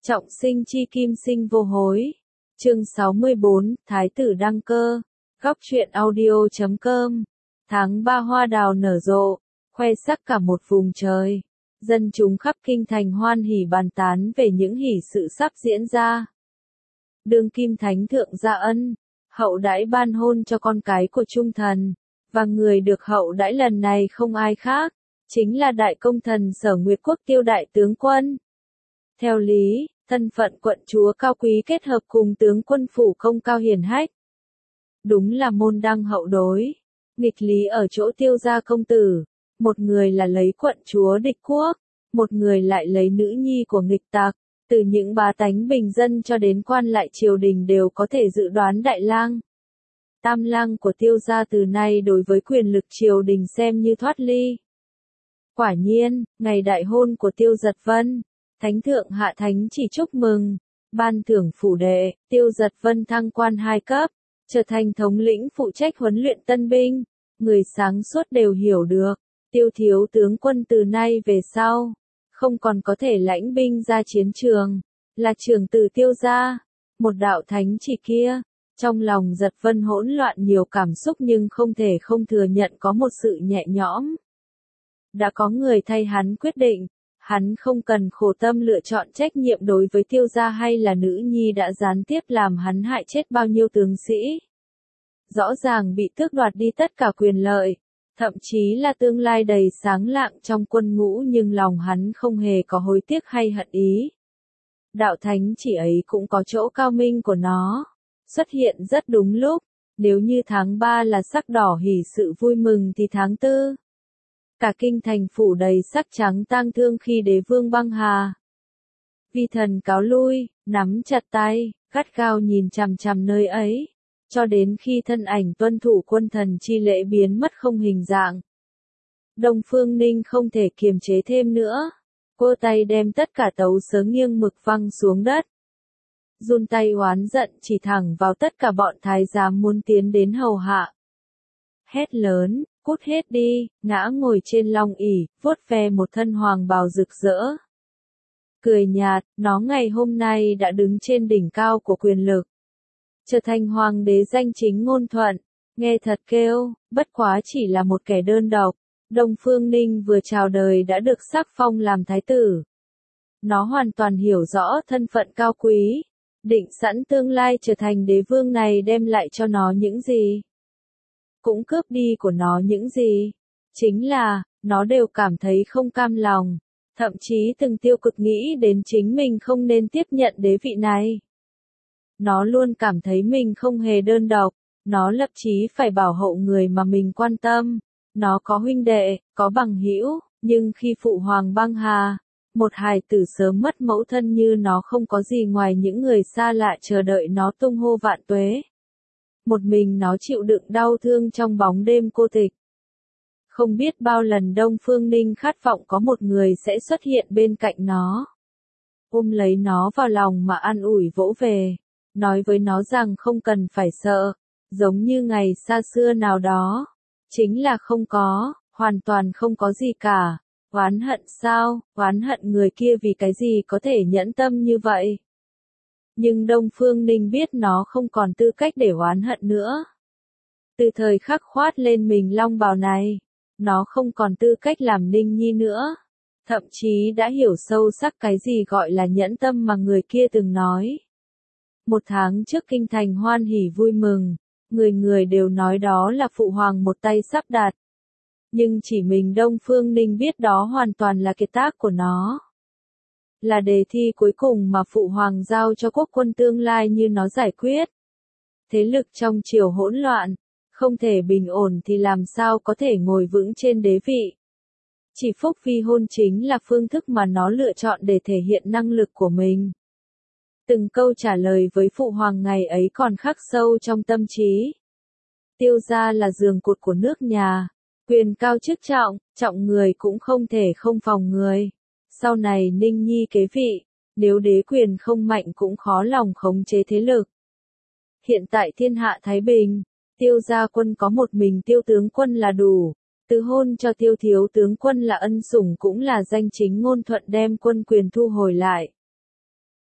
Trọng sinh chi kim sinh vô hối. Chương 64, Thái tử đăng cơ. Góc truyện audio.com. Tháng 3 hoa đào nở rộ, khoe sắc cả một vùng trời. Dân chúng khắp kinh thành hoan hỉ bàn tán về những hỷ sự sắp diễn ra. Đương kim thánh thượng gia ân, hậu đãi ban hôn cho con cái của trung thần, và người được hậu đãi lần này không ai khác, chính là đại công thần Sở Nguyệt Quốc Tiêu đại tướng quân. Theo lý, thân phận quận chúa cao quý kết hợp cùng tướng quân phủ công cao hiển hách. Đúng là môn đăng hậu đối. Nghịch lý ở chỗ Tiêu gia công tử, một người là lấy quận chúa địch quốc, một người lại lấy nữ nhi của nghịch tặc. Từ những bá tánh bình dân cho đến quan lại triều đình đều có thể dự đoán đại lang. Tam lang của Tiêu gia từ nay đối với quyền lực triều đình xem như thoát ly. Quả nhiên, ngày đại hôn của Tiêu Giật Vân, Thánh thượng hạ thánh chỉ chúc mừng, ban thưởng phủ đệ, Tiêu Giật Vân thăng quan 2 cấp, trở thành thống lĩnh phụ trách huấn luyện tân binh. Người sáng suốt đều hiểu được, Tiêu thiếu tướng quân từ nay về sau, không còn có thể lãnh binh ra chiến trường, là trưởng tử Tiêu gia. Một đạo thánh chỉ kia, trong lòng Giật Vân hỗn loạn nhiều cảm xúc nhưng không thể không thừa nhận có một sự nhẹ nhõm. Đã có người thay hắn quyết định, hắn không cần khổ tâm lựa chọn trách nhiệm đối với Tiêu gia hay là nữ nhi đã gián tiếp làm hắn hại chết bao nhiêu tướng sĩ. Rõ ràng bị tước đoạt đi tất cả quyền lợi, thậm chí là tương lai đầy sáng lạng trong quân ngũ, nhưng lòng hắn không hề có hối tiếc hay hận ý. Đạo thánh chỉ ấy cũng có chỗ cao minh của nó, xuất hiện rất đúng lúc. Nếu như tháng 3 là sắc đỏ hỉ sự vui mừng thì tháng 4, cả kinh thành phủ đầy sắc trắng tang thương khi đế vương băng hà. Vi thần cáo lui, nắm chặt tay, gắt gao nhìn chằm chằm nơi ấy, cho đến khi thân ảnh tuân thủ quân thần chi lễ biến mất không hình dạng. Đông Phương Ninh không thể kiềm chế thêm nữa, cô tay đem tất cả tấu sớ nghiêng mực văng xuống đất. Run tay oán giận chỉ thẳng vào tất cả bọn thái giám muốn tiến đến hầu hạ. Hét lớn, cút hết đi, ngã ngồi trên long ỷ, vuốt ve một thân hoàng bào rực rỡ. Cười nhạt, nó ngày hôm nay đã đứng trên đỉnh cao của quyền lực, trở thành hoàng đế danh chính ngôn thuận. Nghe thật kêu, bất quá chỉ là một kẻ đơn độc. Đông Phương Ninh vừa chào đời đã được sắc phong làm thái tử. Nó hoàn toàn hiểu rõ thân phận cao quý, định sẵn tương lai trở thành đế vương này đem lại cho nó những gì, cũng cướp đi của nó những gì. Chính là, nó đều cảm thấy không cam lòng, thậm chí từng tiêu cực nghĩ đến chính mình không nên tiếp nhận đế vị này. Nó luôn cảm thấy mình không hề đơn độc, nó lập chí phải bảo hộ người mà mình quan tâm. Nó có huynh đệ, có bằng hữu, nhưng khi phụ hoàng băng hà, một hài tử sớm mất mẫu thân như nó không có gì ngoài những người xa lạ chờ đợi nó tung hô vạn tuế. Một mình nó chịu đựng đau thương trong bóng đêm cô tịch. Không biết bao lần Đông Phương Ninh khát vọng có một người sẽ xuất hiện bên cạnh nó, ôm lấy nó vào lòng mà an ủi vỗ về, nói với nó rằng không cần phải sợ, giống như ngày xa xưa nào đó. Chính là không có, hoàn toàn không có gì cả. Oán hận sao, oán hận người kia vì cái gì có thể nhẫn tâm như vậy. Nhưng Đông Phương Ninh biết nó không còn tư cách để oán hận nữa. Từ thời khắc khoát lên mình long bào này, nó không còn tư cách làm Ninh Nhi nữa. Thậm chí đã hiểu sâu sắc cái gì gọi là nhẫn tâm mà người kia từng nói. 1 tháng trước kinh thành hoan hỉ vui mừng, người người đều nói đó là phụ hoàng một tay sắp đặt. Nhưng chỉ mình Đông Phương Ninh biết đó hoàn toàn là kiệt tác của nó. Là đề thi cuối cùng mà phụ hoàng giao cho quốc quân tương lai như nó giải quyết. Thế lực trong triều hỗn loạn, không thể bình ổn thì làm sao có thể ngồi vững trên đế vị. Chỉ phúc vi hôn chính là phương thức mà nó lựa chọn để thể hiện năng lực của mình. Từng câu trả lời với phụ hoàng ngày ấy còn khắc sâu trong tâm trí. Tiêu gia là giường cột của nước nhà, quyền cao chức trọng, trọng người cũng không thể không phòng người. Sau này Ninh Nhi kế vị, nếu đế quyền không mạnh cũng khó lòng khống chế thế lực. Hiện tại thiên hạ thái bình, Tiêu gia quân có một mình Tiêu tướng quân là đủ. Từ hôn cho Tiêu thiếu tướng quân là ân sủng cũng là danh chính ngôn thuận đem quân quyền thu hồi lại.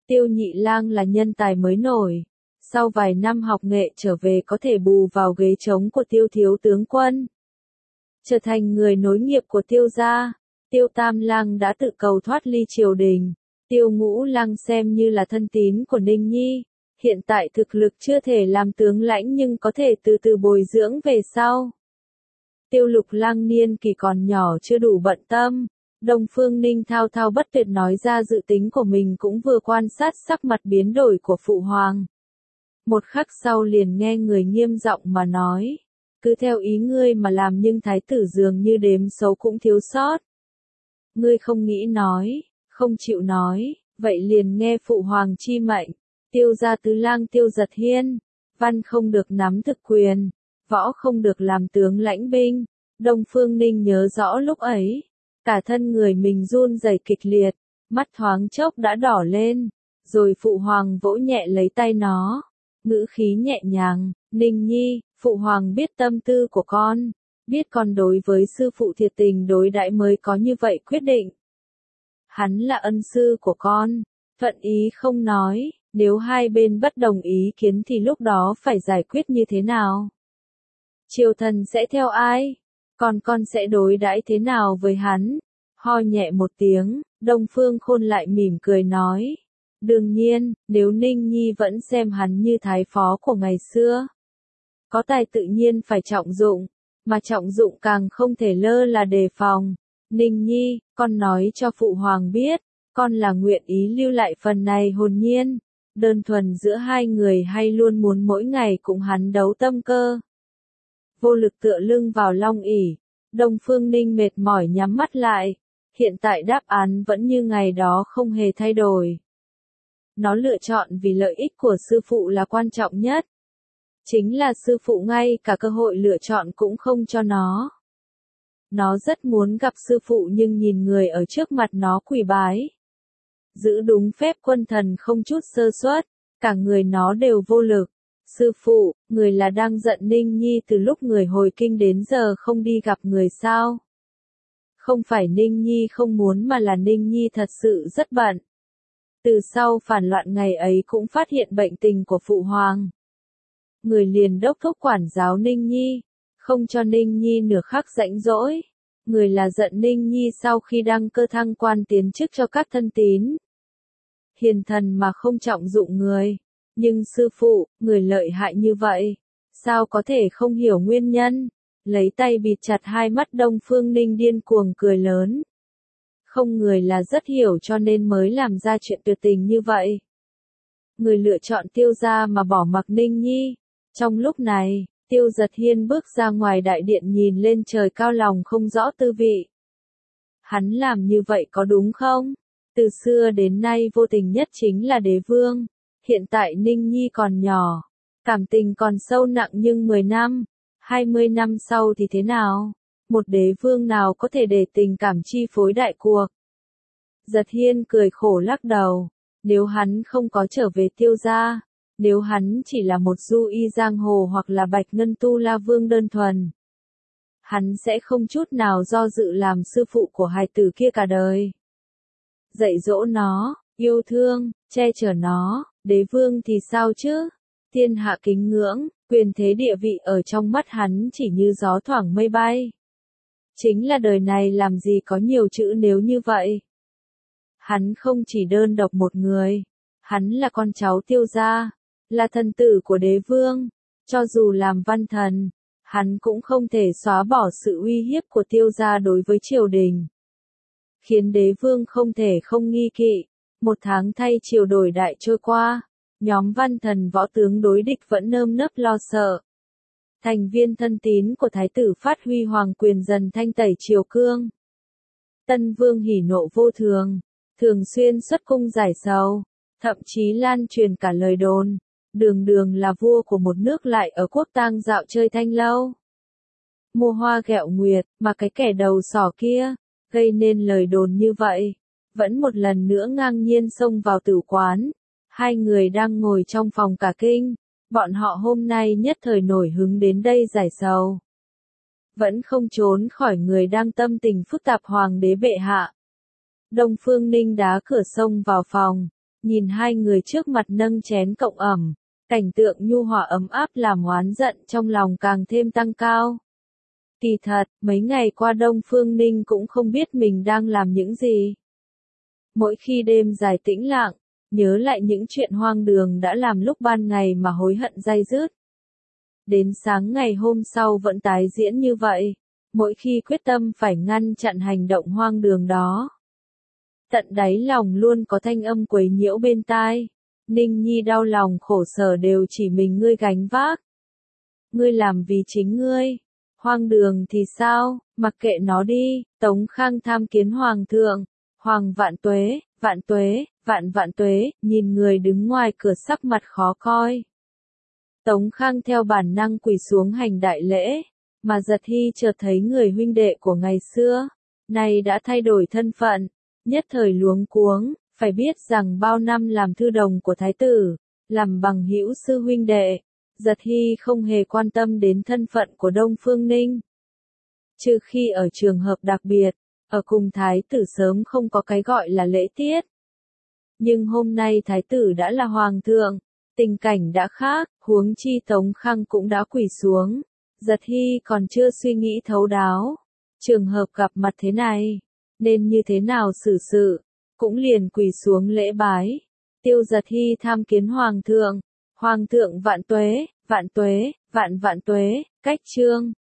Tiêu Nhị Lang là nhân tài mới nổi. Sau vài năm học nghệ trở về có thể bù vào ghế trống của Tiêu thiếu tướng quân. Trở thành người nối nghiệp của Tiêu gia, Tiêu Tam Lang đã tự cầu thoát ly triều đình. Tiêu Ngũ Lang xem như là thân tín của Ninh Nhi. Hiện tại thực lực chưa thể làm tướng lãnh nhưng có thể từ từ bồi dưỡng về sau. Tiêu Lục Lang niên kỳ còn nhỏ chưa đủ bận tâm. Đông Phương Ninh thao thao bất tuyệt nói ra dự tính của mình cũng vừa quan sát sắc mặt biến đổi của Phụ Hoàng. Một khắc sau liền nghe người nghiêm giọng mà nói. Cứ theo ý ngươi mà làm nhưng thái tử dường như đếm xấu cũng thiếu sót. Ngươi không nghĩ nói, không chịu nói, vậy liền nghe Phụ Hoàng chi mệnh. Tiêu gia tứ lang Tiêu Giật Hiên, văn không được nắm thực quyền, võ không được làm tướng lãnh binh. Đông Phương Ninh nhớ rõ lúc ấy, cả thân người mình run rẩy kịch liệt, mắt thoáng chốc đã đỏ lên, rồi Phụ Hoàng vỗ nhẹ lấy tay nó, ngữ khí nhẹ nhàng, Ninh Nhi, Phụ Hoàng biết tâm tư của con, biết con đối với sư phụ thiệt tình đối đãi mới có như vậy quyết định. Hắn là ân sư của con, thuận ý không nói, nếu hai bên bất đồng ý kiến thì lúc đó phải giải quyết như thế nào? Triều thần sẽ theo ai? Còn con sẽ đối đãi thế nào với hắn? Ho nhẹ một tiếng, Đông Phương Khôn lại mỉm cười nói. Đương nhiên, nếu Ninh Nhi vẫn xem hắn như thái phó của ngày xưa. Có tài tự nhiên phải trọng dụng, mà trọng dụng càng không thể lơ là đề phòng. Ninh Nhi, con nói cho Phụ Hoàng biết, con là nguyện ý lưu lại phần này hồn nhiên. Đơn thuần giữa hai người hay luôn muốn mỗi ngày cùng hắn đấu tâm cơ. Vô lực tựa lưng vào long ỷ, Đông Phương Ninh mệt mỏi nhắm mắt lại. Hiện tại đáp án vẫn như ngày đó không hề thay đổi. Nó lựa chọn vì lợi ích của sư phụ là quan trọng nhất. Chính là sư phụ ngay cả cơ hội lựa chọn cũng không cho nó. Nó rất muốn gặp sư phụ nhưng nhìn người ở trước mặt nó quỳ bái. Giữ đúng phép quân thần không chút sơ suất, cả người nó đều vô lực. Sư phụ, người là đang giận Ninh Nhi từ lúc người hồi kinh đến giờ không đi gặp người sao? Không phải Ninh Nhi không muốn mà là Ninh Nhi thật sự rất bận. Từ sau phản loạn ngày ấy cũng phát hiện bệnh tình của Phụ Hoàng. Người liền đốc thúc quản giáo Ninh Nhi, không cho Ninh Nhi nửa khắc rảnh rỗi. Người là giận Ninh Nhi sau khi đăng cơ thăng quan tiến chức cho các thân tín. Hiền thần mà không trọng dụng người. Nhưng sư phụ, người lợi hại như vậy, sao có thể không hiểu nguyên nhân? Lấy tay bịt chặt hai mắt Đông Phương Ninh điên cuồng cười lớn. Không, người là rất hiểu cho nên mới làm ra chuyện tuyệt tình như vậy. Người lựa chọn Tiêu gia mà bỏ mặc Ninh Nhi. Trong lúc này, Tiêu Giật Hiên bước ra ngoài đại điện nhìn lên trời cao lòng không rõ tư vị. Hắn làm như vậy có đúng không? Từ xưa đến nay vô tình nhất chính là đế vương. Hiện tại Ninh Nhi còn nhỏ, cảm tình còn sâu nặng nhưng 10 năm, 20 năm sau thì thế nào? Một đế vương nào có thể để tình cảm chi phối đại cuộc? Giật Hiên cười khổ lắc đầu, nếu hắn không có trở về Tiêu gia, nếu hắn chỉ là một du y giang hồ hoặc là Bạch Ngân Tu La Vương đơn thuần, hắn sẽ không chút nào do dự làm sư phụ của hài tử kia cả đời. Dạy dỗ nó, yêu thương, che chở nó. Đế vương thì sao chứ? Thiên hạ kính ngưỡng, quyền thế địa vị ở trong mắt hắn chỉ như gió thoảng mây bay. Chính là đời này làm gì có nhiều chữ nếu như vậy. Hắn không chỉ đơn độc một người, hắn là con cháu Tiêu gia, là thần tử của đế vương, cho dù làm văn thần, hắn cũng không thể xóa bỏ sự uy hiếp của Tiêu gia đối với triều đình. Khiến đế vương không thể không nghi kỵ. Một tháng thay triều đổi đại trôi qua, nhóm văn thần võ tướng đối địch vẫn nơm nớp lo sợ. Thành viên thân tín của thái tử phát huy hoàng quyền dần thanh tẩy triều cương. Tân vương hỉ nộ vô thường, thường xuyên xuất cung giải sầu, thậm chí lan truyền cả lời đồn, đường đường là vua của một nước lại ở quốc tang dạo chơi thanh lâu. Mua hoa ghẹo nguyệt, mà cái kẻ đầu sỏ kia, gây nên lời đồn như vậy. Vẫn một lần nữa ngang nhiên xông vào tử quán. Hai người đang ngồi trong phòng cả kinh. Bọn họ hôm nay nhất thời nổi hứng đến đây giải sầu. Vẫn không trốn khỏi người đang tâm tình phức tạp hoàng đế bệ hạ. Đông Phương Ninh đá cửa xông vào phòng. nhìn hai người trước mặt nâng chén cộng ẩm, cảnh tượng nhu hòa ấm áp làm oán giận trong lòng càng thêm tăng cao. Kỳ thật, mấy ngày qua Đông Phương Ninh cũng không biết mình đang làm những gì. Mỗi khi đêm dài tĩnh lặng, nhớ lại những chuyện hoang đường đã làm lúc ban ngày mà hối hận day dứt. Đến sáng ngày hôm sau vẫn tái diễn như vậy, mỗi khi quyết tâm phải ngăn chặn hành động hoang đường đó. Tận đáy lòng luôn có thanh âm quấy nhiễu bên tai. Ninh Nhi đau lòng khổ sở đều chỉ mình ngươi gánh vác. Ngươi làm vì chính ngươi. Hoang đường thì sao, mặc kệ nó đi. Tống Khang tham kiến hoàng thượng. Hoàng vạn tuế, vạn tuế, vạn vạn tuế, nhìn người đứng ngoài cửa sắc mặt khó coi. Tống Khang theo bản năng quỳ xuống hành đại lễ, mà Giật Hy chợt thấy người huynh đệ của ngày xưa, nay đã thay đổi thân phận, nhất thời luống cuống, phải biết rằng bao năm làm thư đồng của thái tử, làm bằng hữu sư huynh đệ, Giật Hy không hề quan tâm đến thân phận của Đông Phương Ninh. Trừ khi ở trường hợp đặc biệt, ở cùng thái tử sớm không có cái gọi là lễ tiết. Nhưng hôm nay thái tử đã là hoàng thượng, tình cảnh đã khác, huống chi Tống Khang cũng đã quỳ xuống, Giật Hy còn chưa suy nghĩ thấu đáo. Trường hợp gặp mặt thế này, nên như thế nào xử sự, cũng liền quỳ xuống lễ bái. Tiêu Giật Hy tham kiến hoàng thượng vạn tuế, vạn tuế, vạn vạn tuế, cách chương.